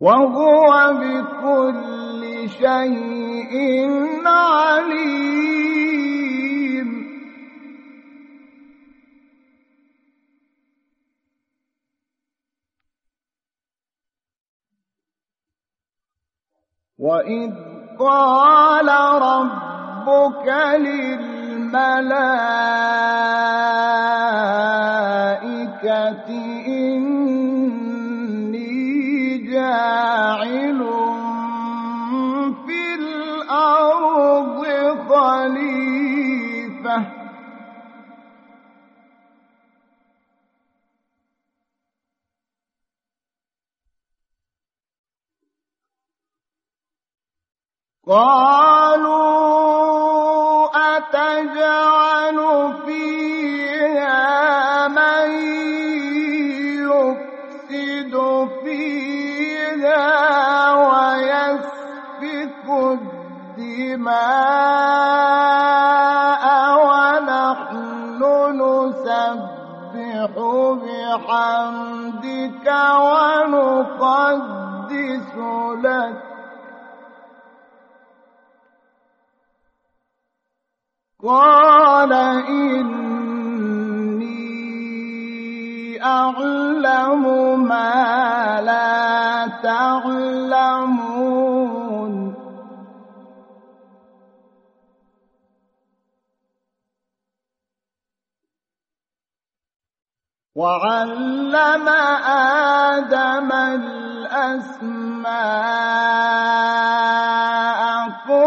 وهو بكل شيء عليم. وإذ قال ربك للملائكة إني جاعل في الأرض خليفة قالوا أتجعل فيها من يفسد فيها ويسفك الدماء ونحن نسبح بحمدك ونقدس لك قال إني أعلم ما لا تعلمون وعلم آدم الأسماء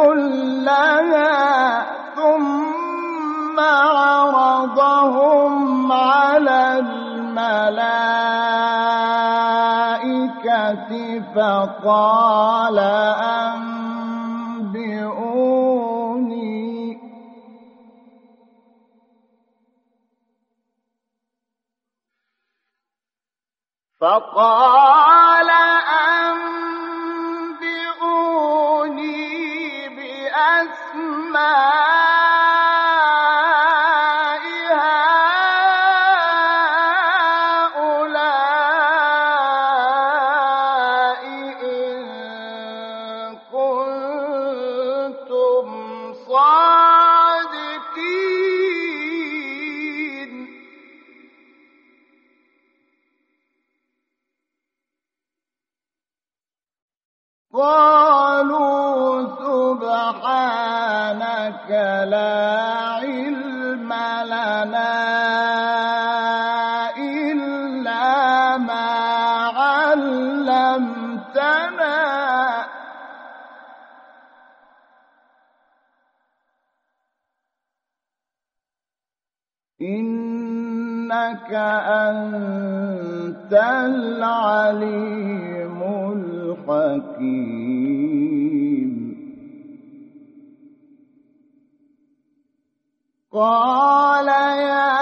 كلها ثم عرضهم على الملائكة فقال أنبئوني بأسماء هؤلاء إن كنتم صادقين قالوا سبحانك لا علم لنا إلا ما علمتنا إنك أنت العليم الحكيم قال يا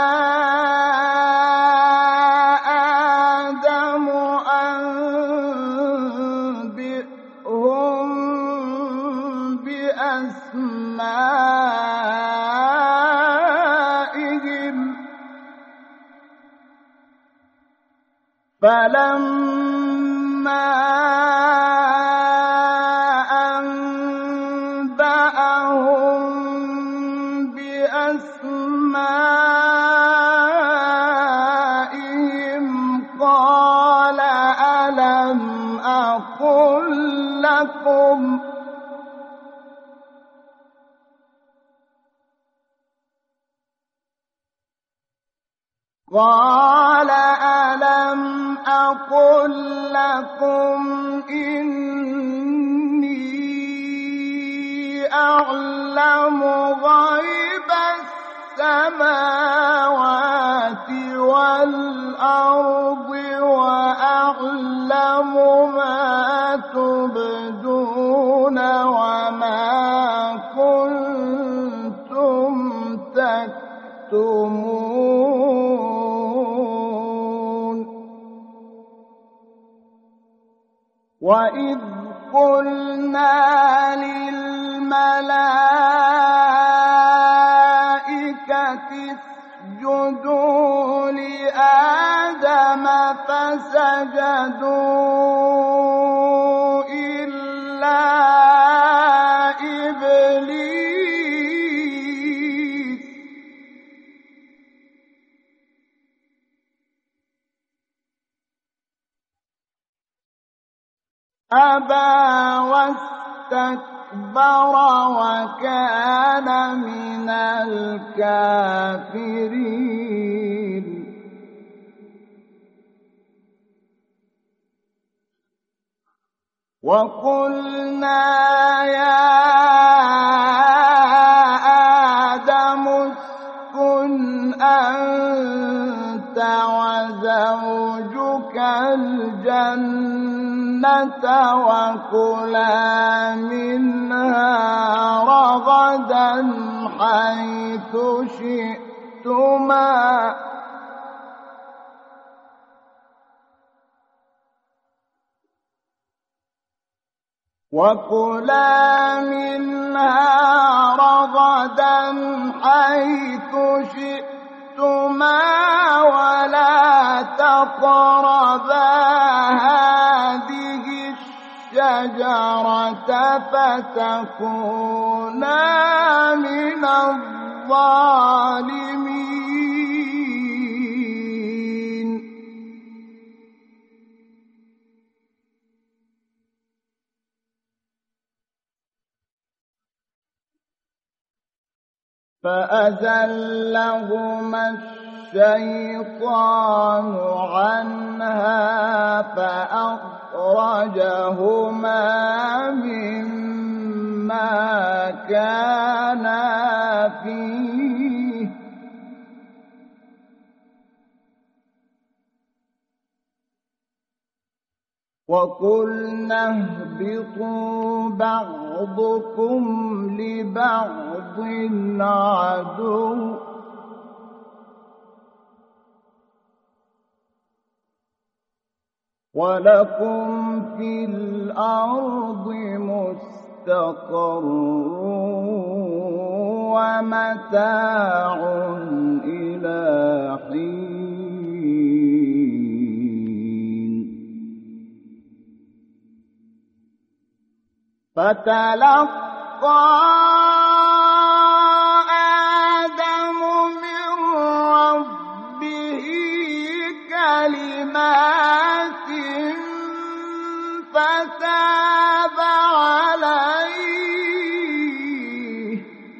آدم أنبئهم بأسمائهم فلما أنبأهم بأسمائهم قال ألم أقل لكم إني أعلم غيب السماوات والأرض وأعلم ما تبدون وما كنتم تكتمون وإذ قلنا للملائكة اسجدوا لآدم فسجدوا أبى واستكبر وكان من الكافرين وقلنا يا آدم اسكن أنت وزوجك الجنة وكلا منها رغدا حيث شئتما ولا تقربا هذه الشجرة فتكونا من الظالمين فأزلهما الشيطان عنها فأخرجهما مما كانا فيه وقلنا اهبطوا بعضكم لبعض عدو ولكم في الأرض مستقر ومتاع إلى حين فتلقى آدم من ربه كلمات فتاب عليه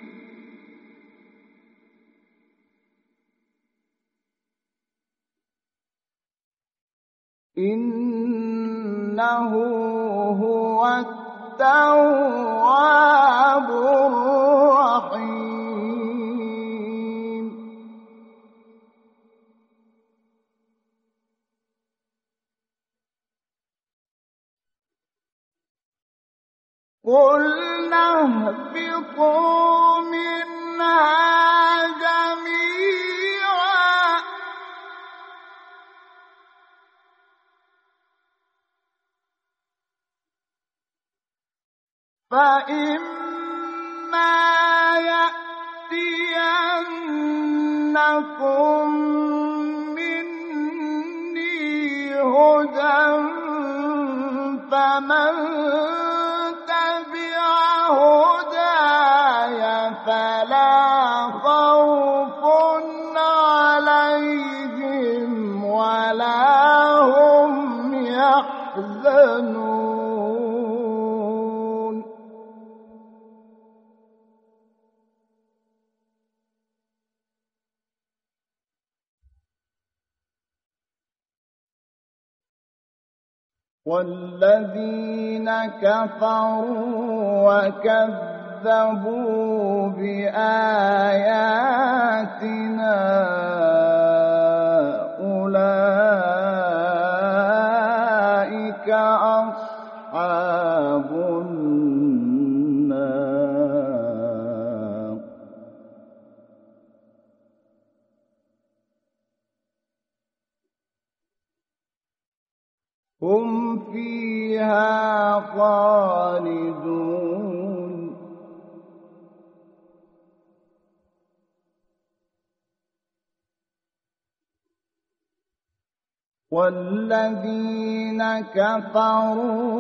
إنه هو التواب الرحيم قلنا اهبطوا منها جميعا فإما يأتينكم مني هدى فمن تبع هداي فلا خوف عليهم ولا هم يحزنون والذين كفروا وكذبوا بآياتنا أولئك أصحاب النار هم فيها خالدون والذين كفروا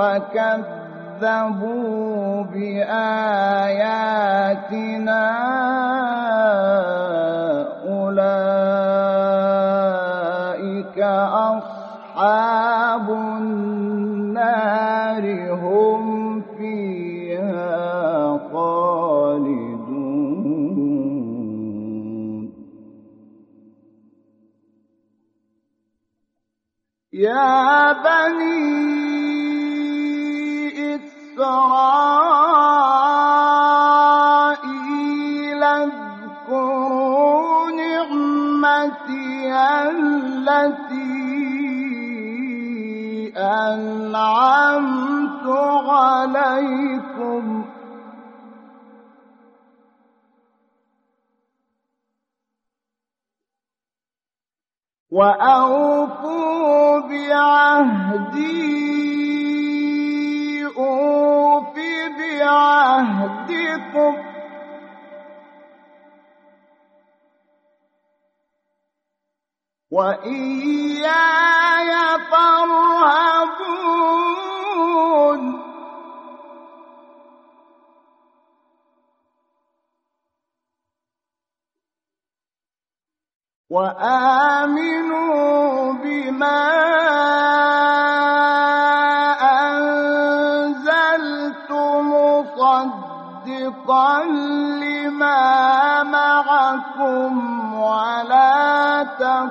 وكذبوا بآياتنا أولئك أصحاب النار يا بني إسرائيل اذكروا نعمتي التي أنعمت عليكم وأوفوا بعهدي أوف بعهدكم وإياي فارهبون وآمنوا بما أنزلت مصدقا لما معكم ولا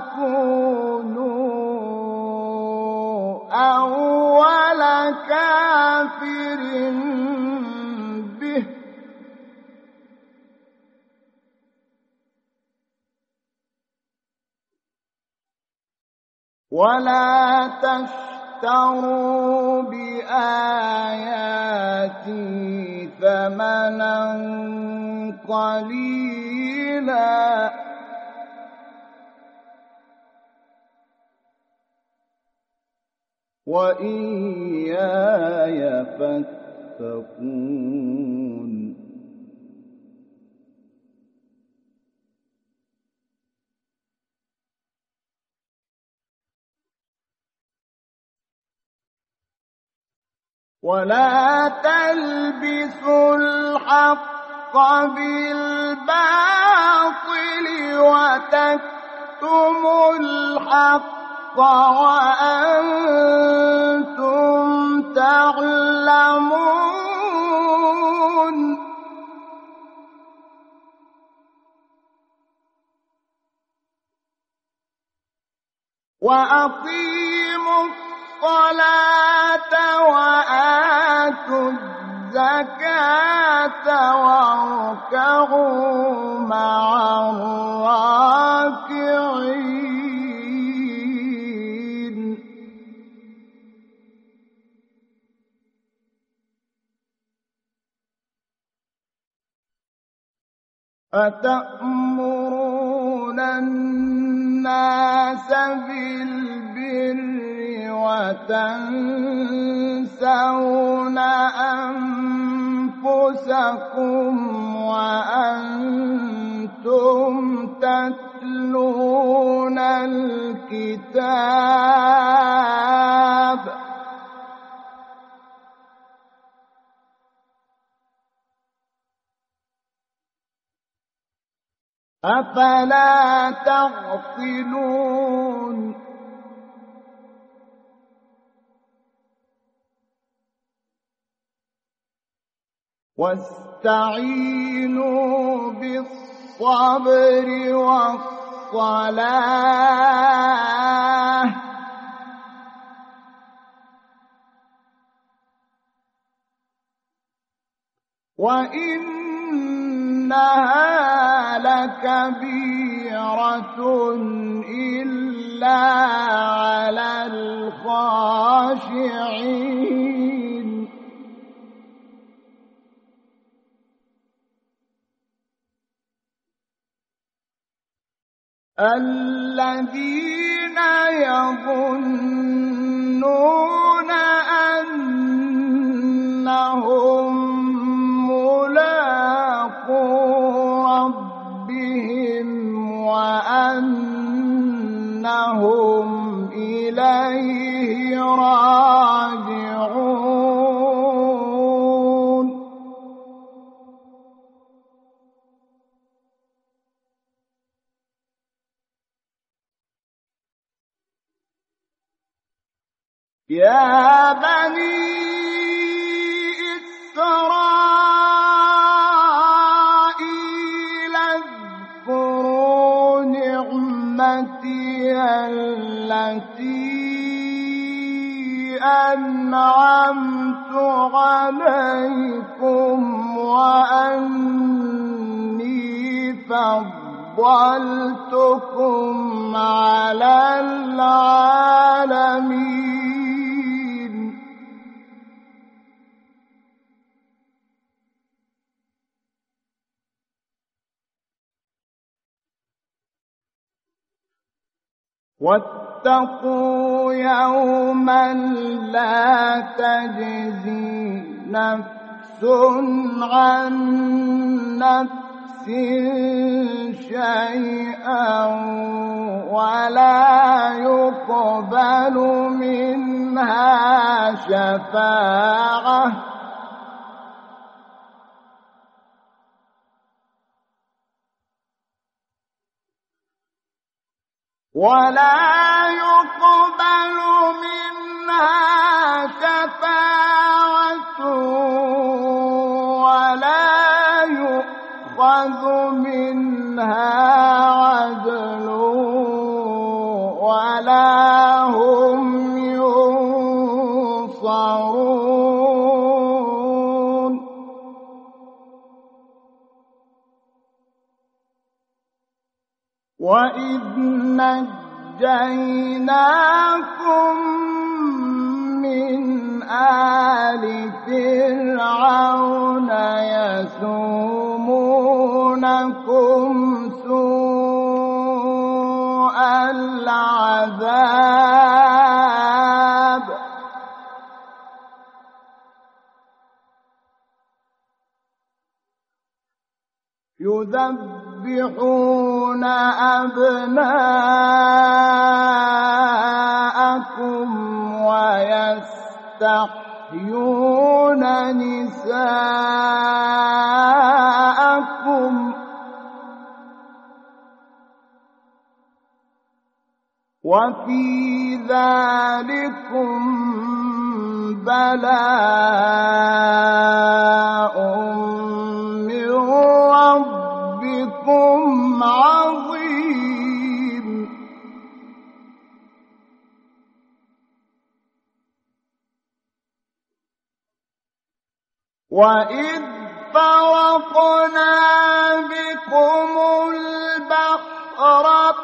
تكونوا أول كافر به ولا تشتروا بآياتي ثمنا قليلا وإياي فاتقون ولا تلبسوا الحق بالباطل وتكتموا الحق وأنتم تعلمون وأقيموا الصلاة وآتوا الزكاة واركعوا مع الراكعين أتأمرون الناس بالبر وتنسون أنفسكم وأنتم تتلون الكتاب أفلا تعقلون واستعينوا بالصبر والصلاة وإنها لكبيرة إلا على الخاشعين الذين يظنون أنهم ملاقو ربهم وأنهم إليه راجعون يا بني إسرائيل اذكروا نعمتي التي أنعمت عليكم وأني فضلتكم على العالمين. واتقوا يوما لا تجزي نفس عن نفس شيئا ولا يقبل منها شفاعة ولا يؤخذ منها عدل ولا هم ينصرون. وإذ نجيناكم من آل فرعون يسومونكم سوء العذاب يذبحون أبناءكم ويستحيون نساءكم وفي ذلكم بلاء من ربكم عظيم. وإذ فرقنا بكم البحر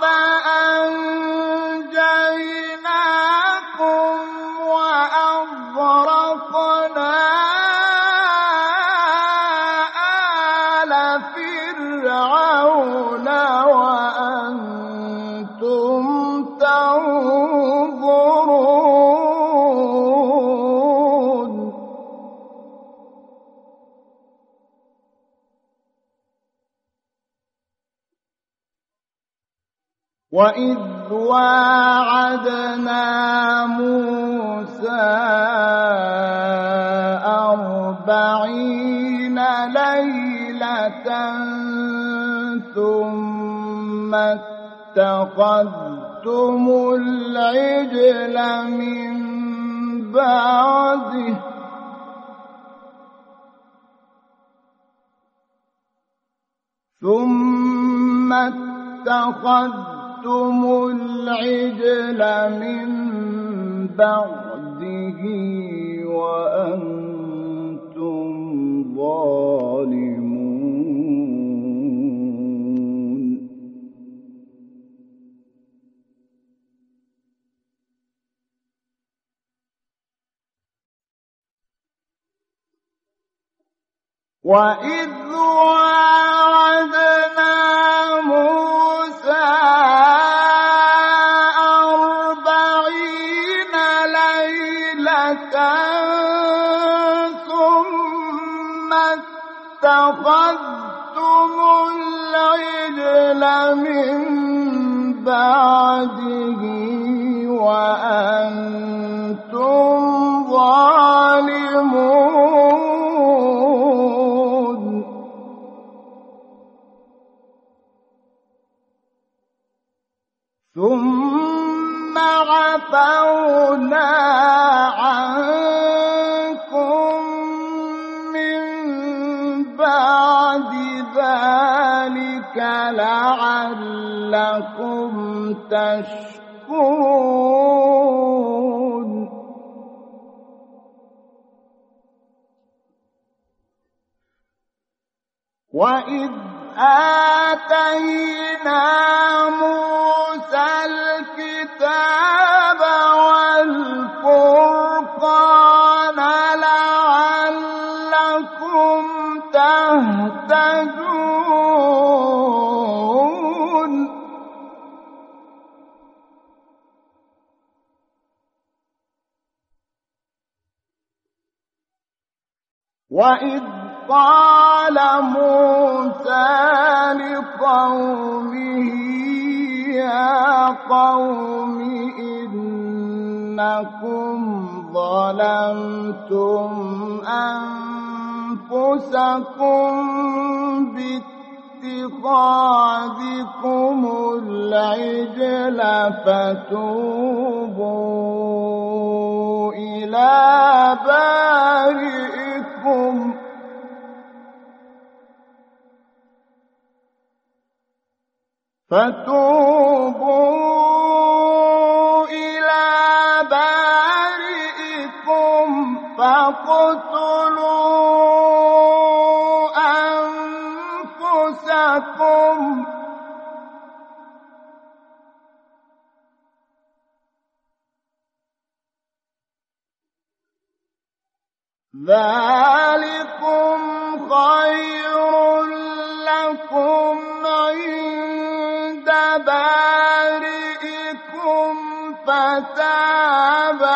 فأنجيناكم وأغرقنا آل فرعون وأنتم تنظرون. وإذ واعدنا موسى 40 ليلة ثم اتخذتم العجل من بعده وأنتم ظالمون. وإذ واعدنا موسى 40 ليلة ثم اتخذتم العجل من بعده وأنتم ظالمون. ثم عفونا عنكم من بعد ذلك لعلكم تشكرون. وإذ آتينا موسى الكتاب والفرقان لعلكم تهتدون وإذ قال موسى لقومه يا قوم إنكم ظلمتم أنفسكم باتخاذكم العجل فتوبوا إلى بارئكم فاقتلوا أنفسكم ذلكم خير لكم عند بارئكم فتاب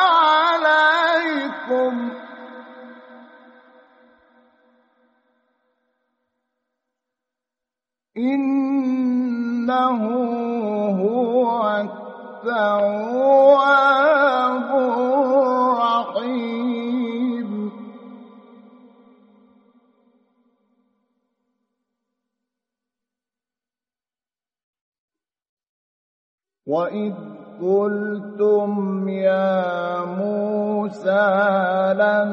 عليكم إنه هو التواب الرحيم وإذ قلتم يا موسى لن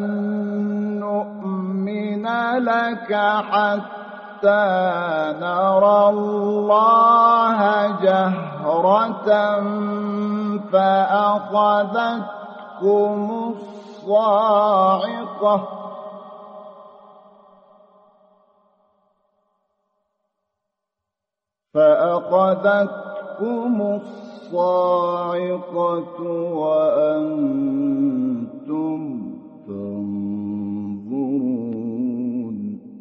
نؤمن لك حتى نرى الله جهرة فأخذتكم الصاعقة وأنتم تنظرون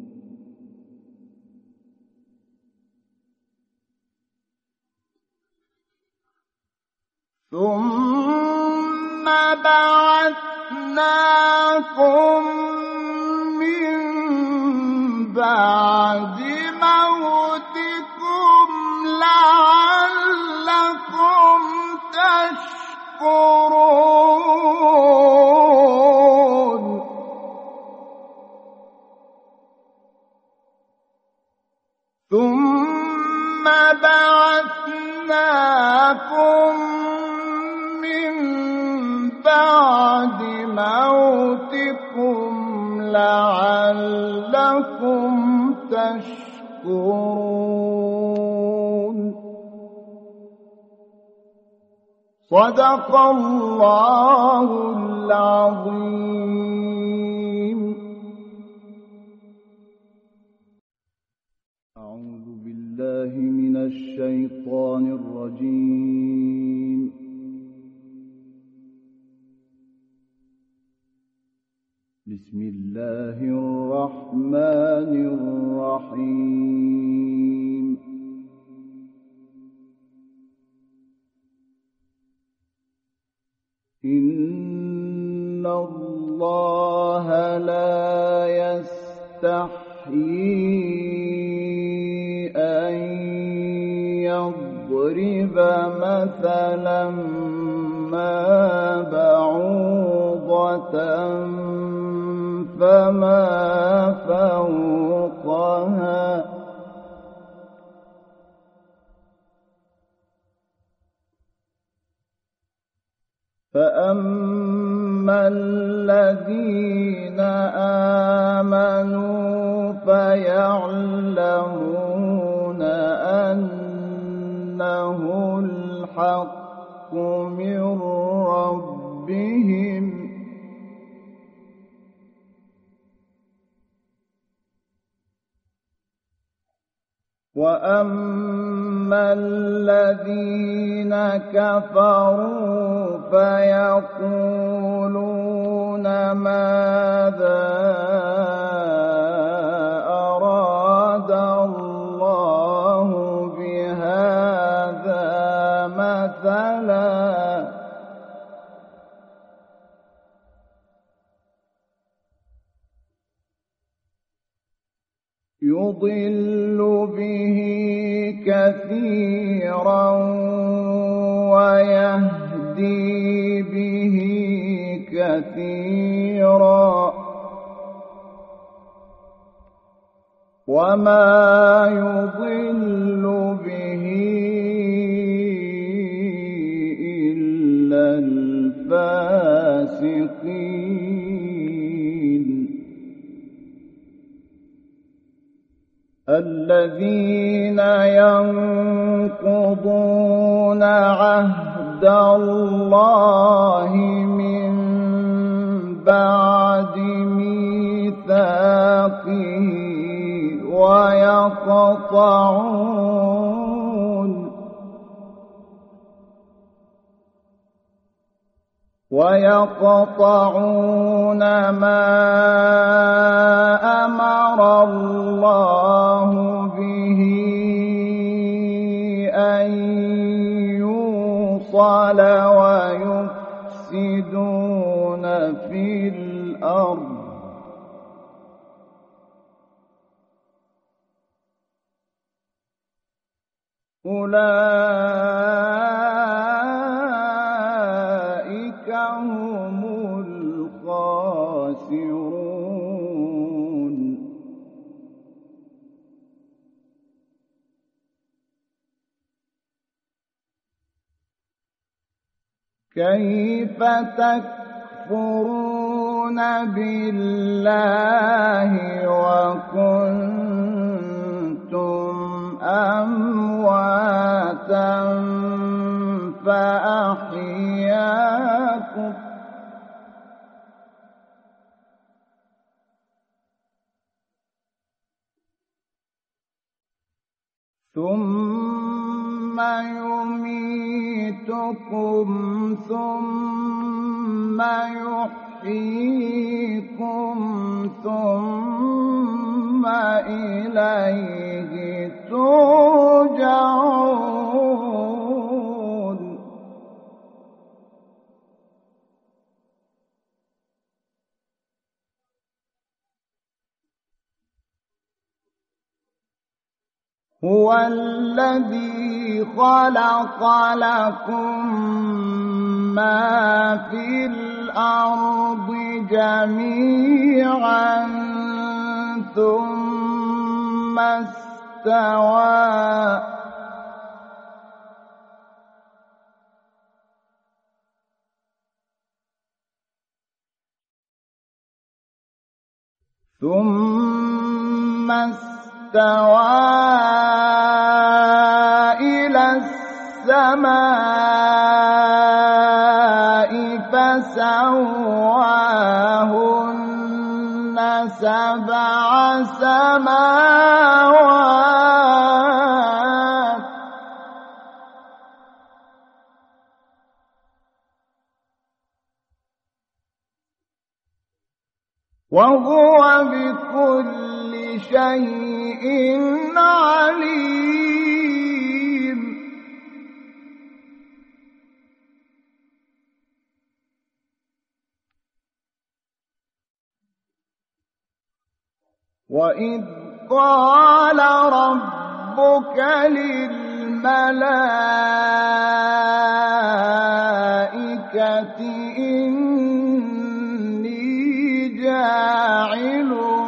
ثم بعثناكم من بعد موتكم لعلكم تشكرون ثم بعثناكم من بعد موتكم لعلكم تشكرون صدق الله العظيم. أعوذ بالله من الشيطان الرجيم. بسم الله الرحمن الرحيم. إن الله لا يستحيي أن يضرب مثلا ما بعوضة فما فوقها فأما الذين آمنوا فيعلمون أنه الحق من ربهم وأما الذين كفروا فيقولون ماذا أراد الله بهذا مثلا يضل به كثيرا ويهدي به كثيرا وما يضل به إلا الفاسقين الذين ينقضون عهد الله من بعد ميثاقه ويقطعون ما أمر الله به أن يوصل ويفسدون في الأرض أولئك هم الخاسرون كيف تكفرون بالله وكنتم أمواتا فأحياكم ثم يميتكم ثم يحييكم ثم إليه ترجعون هو الذي خلق لكم ما في الأرض جميعا ثم استوى إلى السماء فسواهن سبع سماوات وهو بكل شيء عليم وإذ قال ربك للملائكة إني جاعل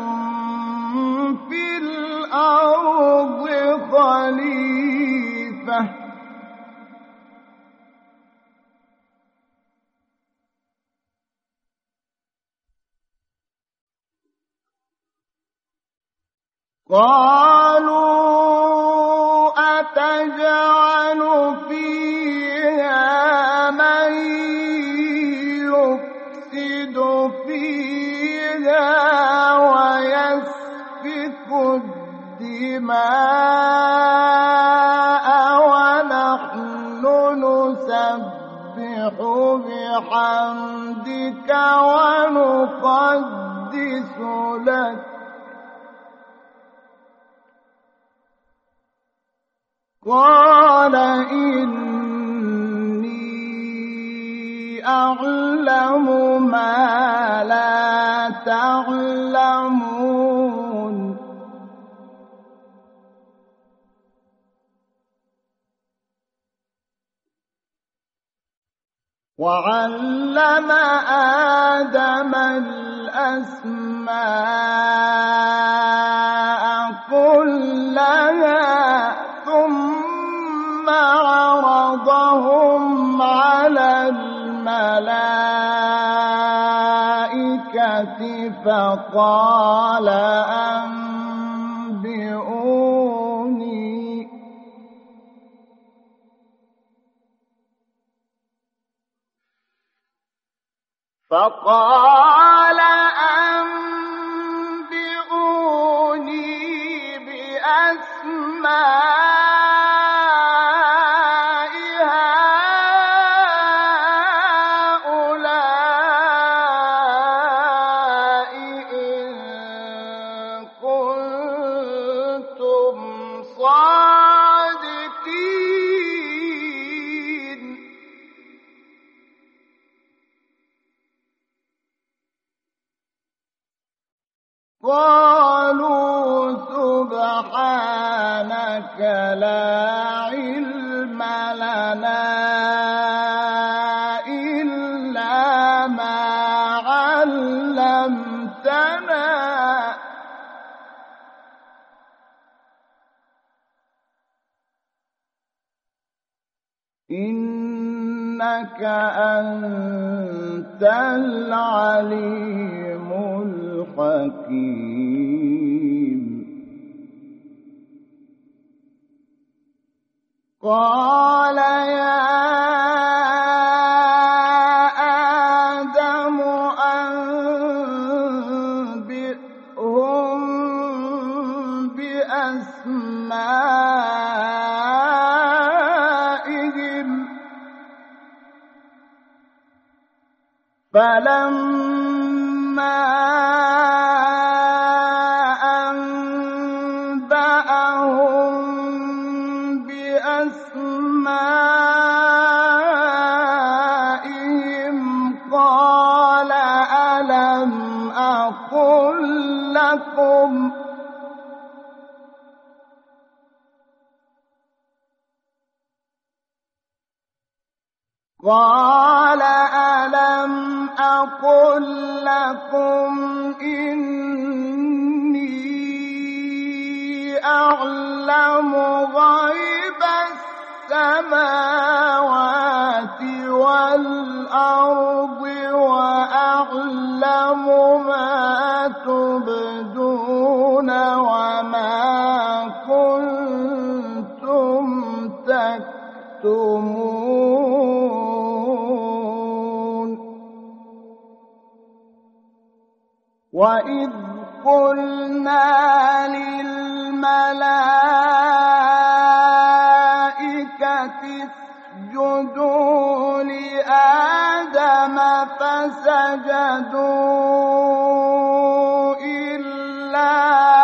في الأرض خليفة قالوا أتجعل فيها من يفسد فيها ويسفك الدماء ونحن نسبح بحمدك ونقدس لك قال إني أعلم ما لا تعلمون وعلم آدم الأسماء كلها ثم عرضهم على الملائكة فقال أنبئوني بأسماء هؤلاء إن كنتم صادقين قالوا سبحانك لا علم لنا إلا ما علمتنا إنك أنت العليم الحكيم قال يا آدم أنبئهم بأسمائهم فلما أنبأهم بأسمائهم قال ألم أقل لكم إني أعلم غيب السماوات والأرض وأعلم ما تبدون وما كنتم تكتمون وإذ قلنا للملائكة اسجدوا لآدم فسجدوا إلا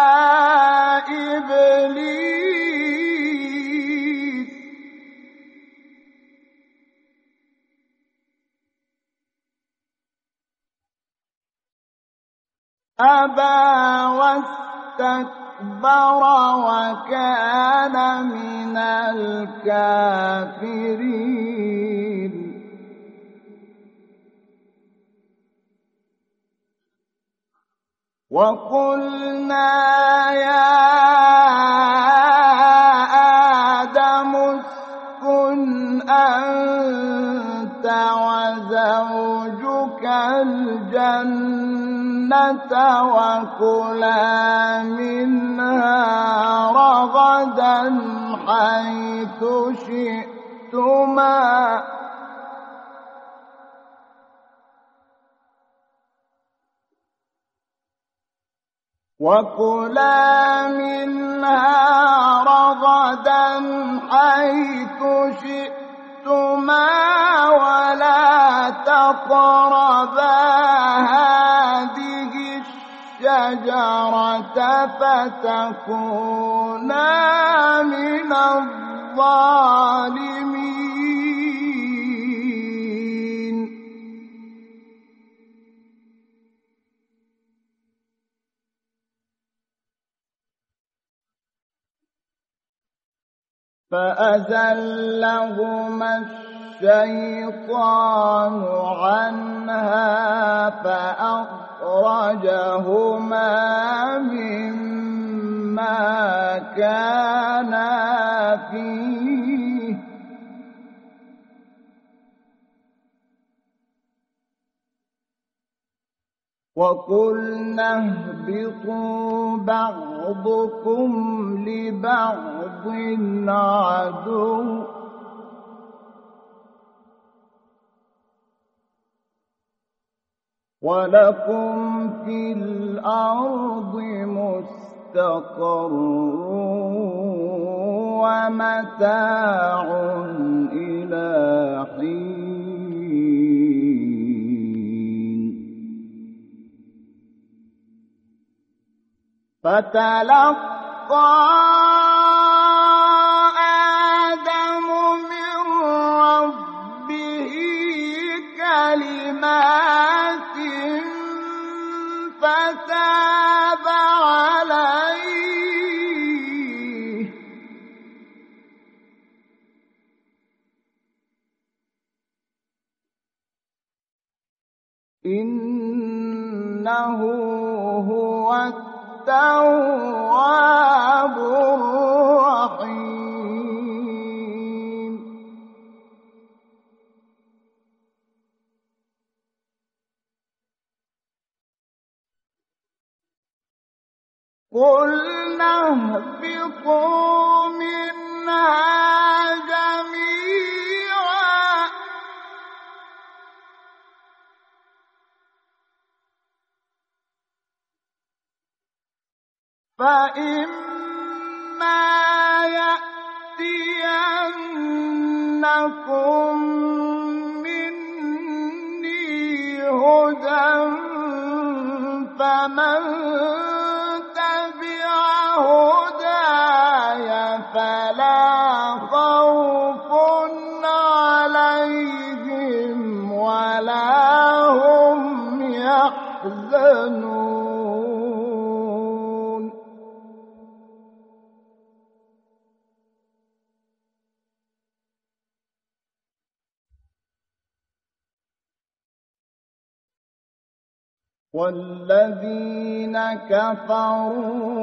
إبليس أبى واستكبر وكان من الكافرين وقلنا يا آدم اسكن أنت وزوجك الجنة وكلا منها رغدا حيث شئتما وكلا منها رغدا حيث شئتما ولا تقربا هذه الشجرة فتكونا من الظالمين. فأزلهما الشيطان عنها فأخرجهما مما كانا فيه وقلنا اهبطوا بعضكم لبعض عدو ولكم في الأرض مستقر ومتاع إلى حين. فتلقى آدم من ربه كلمات فتاب عليه إنه هو التواب الرحيم. قلنا اهبطوا منها جميعا فإما يأتينكم مني هدى فمن تبع هداي فلا خوف عليهم ولا هم يحزنون. والذين كفروا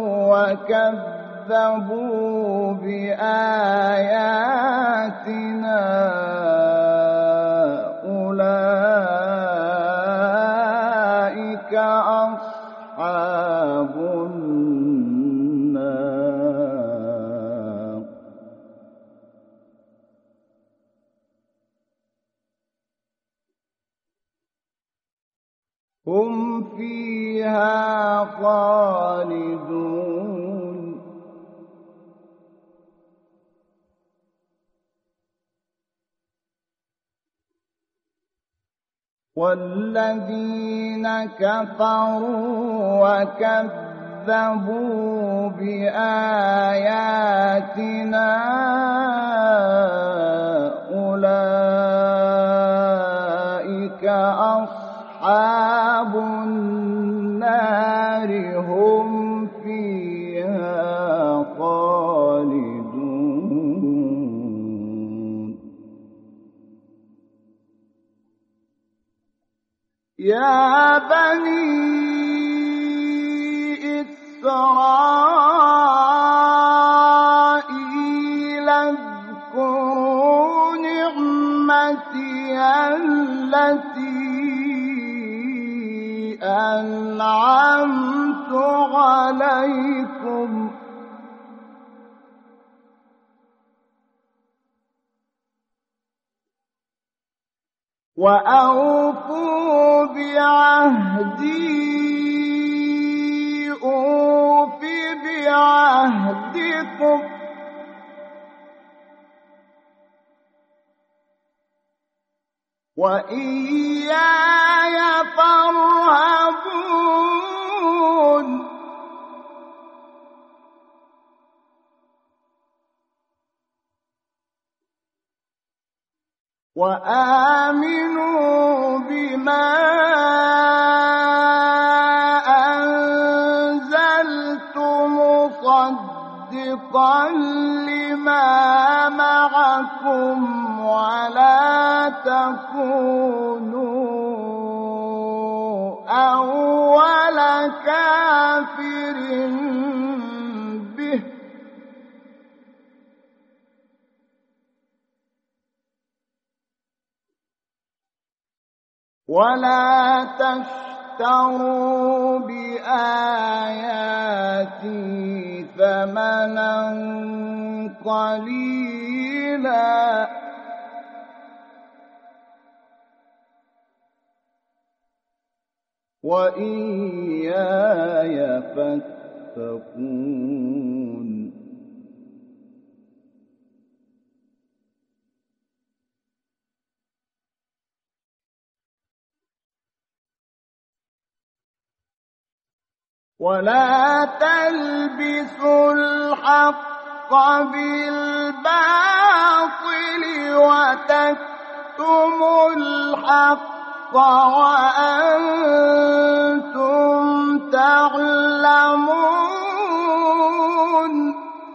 وكذبوا بآياتنا أولئك أصحاب النار هم فيها خالدون. والذين كفروا وكذبوا بآياتنا أولئك أصحاب النار هم فيها خالدون. يا بني إسرائيل اذكروا نعمتي التي أنعمت عليكم وأوفوا بعهدي أوف بعهدكم وإياي فارهبون وآمنوا بما أنزلت مصدقا لما معكم ولا تكونوا أول كافر به ولا تشتروا بآياتي ثمنا قليلا وإياي فاتقون ولا تلبسوا الحق بالباطل وتكتموا الحق وأنتم تعلمون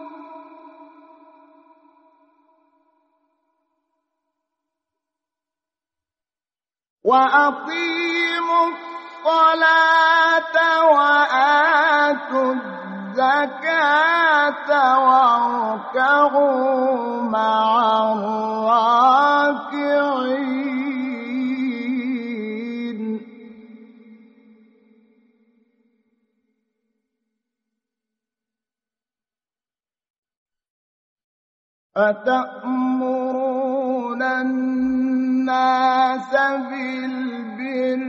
وأقيموا الصلاة وآتوا الزكاة واركعوا مع الراكعين أتأمرون الناس بالبر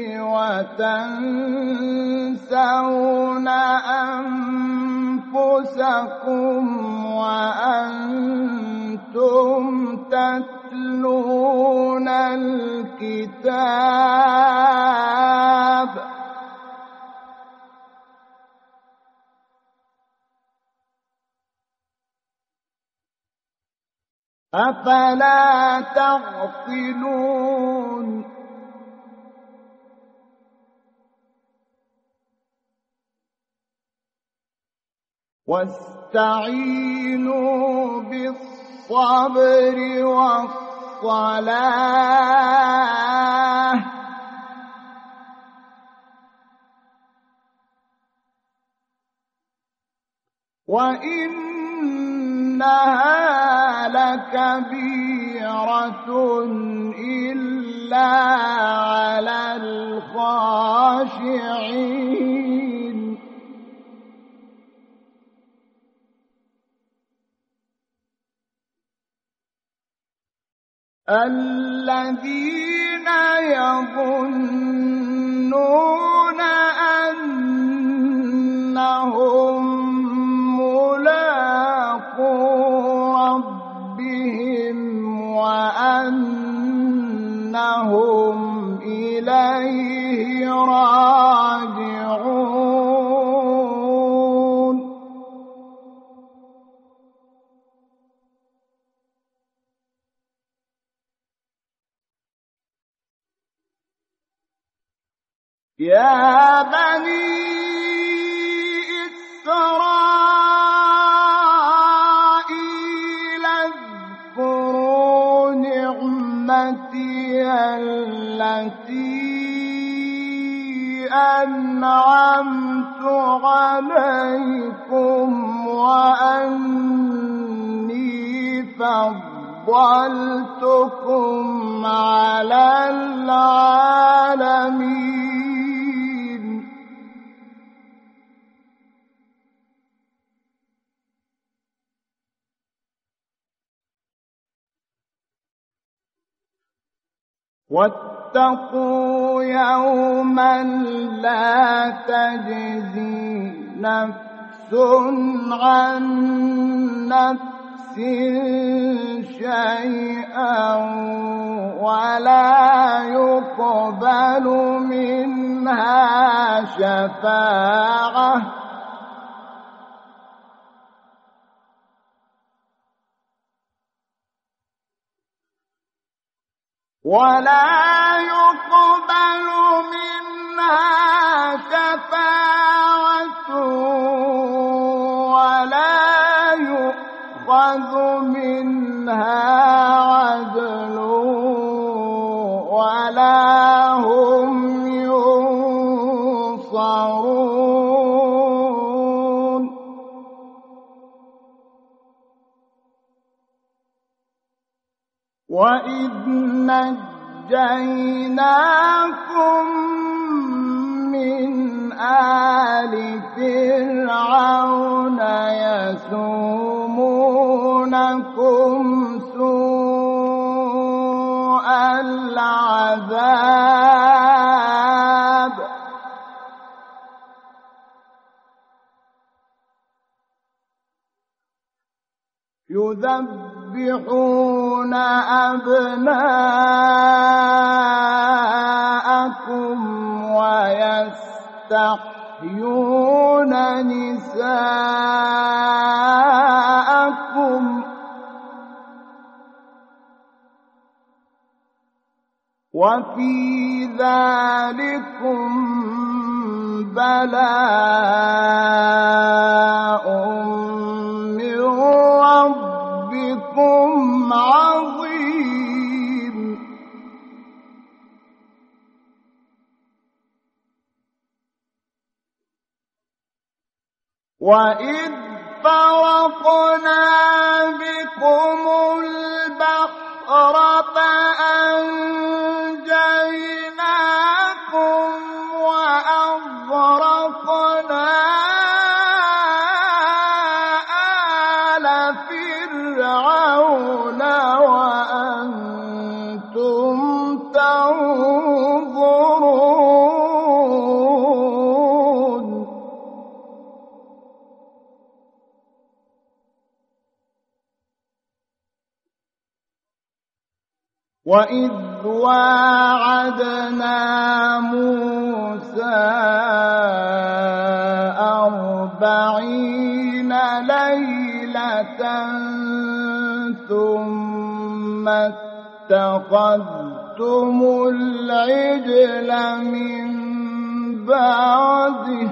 وتنسون أنفسكم وأنتم تتلون الكتاب أفلا تعقلون واستعينوا بالصبر والصلاة وإنها لكبيرة إلا على الخاشعين الذين يظنون أنهم ملاقو ربهم وأنهم إليه راجعون يا بني إسرائيل اذكروا نعمتي التي أنعمت عليكم وأني فضلتكم على العالمين واتقوا يوما لا تجزي نفس عن نفس شيئا ولا يقبل منها شفاعة ولا يؤخذ منها عدل ولا هم ينصرون وإذ نجيناكم من آل فرعون يسومونكم سوء العذاب يذبحون أبناءكم ويستحيون نساءكم وفي ذلكم بلاء من ربكم عظيم وإذ فرقنا بكم البحر فأنجيناكم وأغرقنا آل فرعون وأنتم تنظرون وإذ واعدنا موسى 40 ليلة ثم اتخذتم العجل من بعده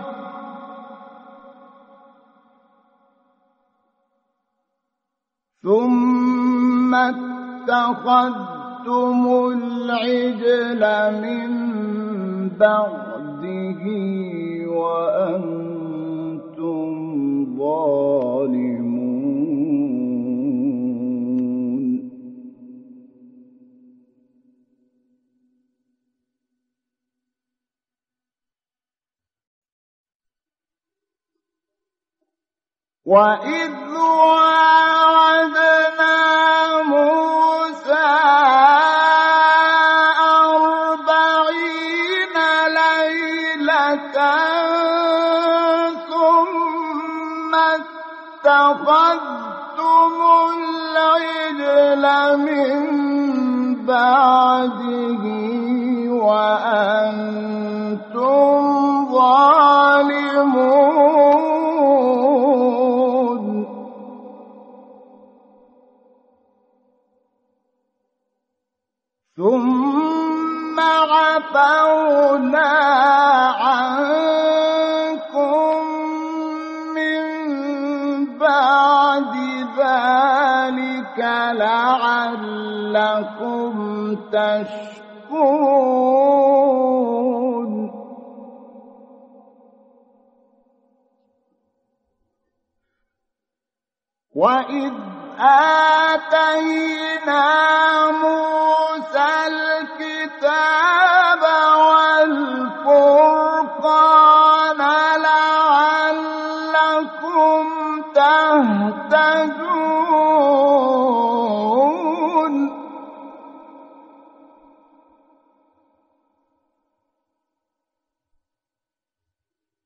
وأنتم ظالمون وإذ واعدنا موسى 40 ليلة ثم اتخذتم العجل من بعده وأنتم ظالمون ثم عفونا عنكم من بعد ذلك لعلكم تشكرون وإذ آتينا موسى الكتاب والفرقان لعلكم تهتدون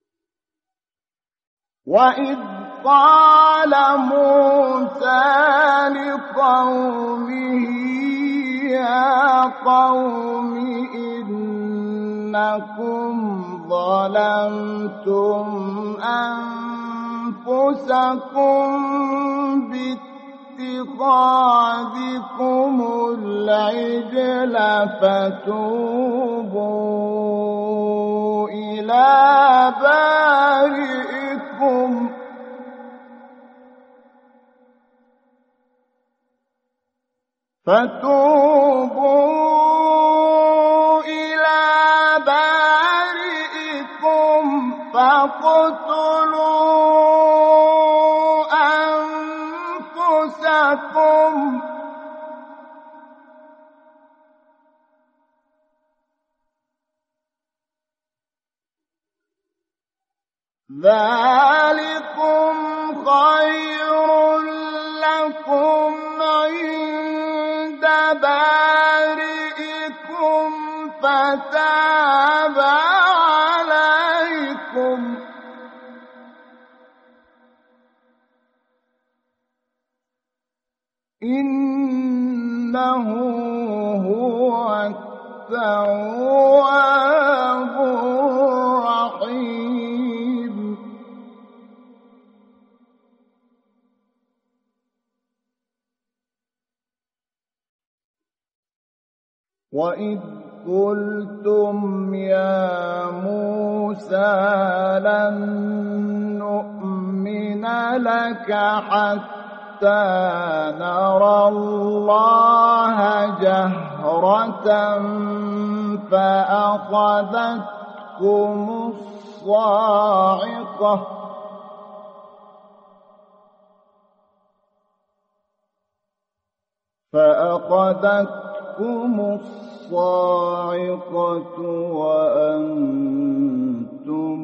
وإذ قال موسى قومه يا قوم إنكم ظلمتم أنفسكم باتخاذكم العجل فتوبوا إلى بارئكم فاقتلوا أنفسكم ذلكم خير لكم عند بارئكم فتاب عليكم إنه هو التواب الرحيم وإذ قلتم يا موسى لن نؤمن لك حتى نرى الله جهرة فأخذتكم الصاعقة وأنتم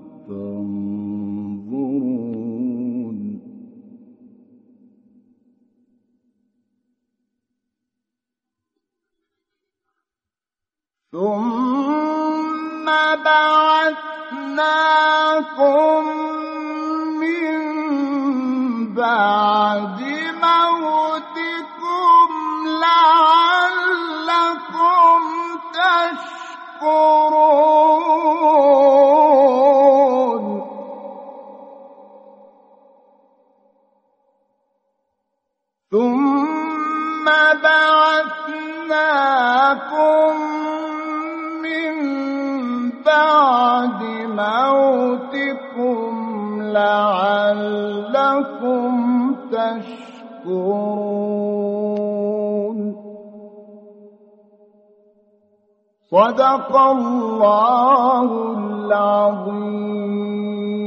تنظرون ثم بعثناكم من بعد موتكم لعلكم تشكرون ثم بعثناكم من بعد موتكم لعلكم تشكرون صدق الله العظيم.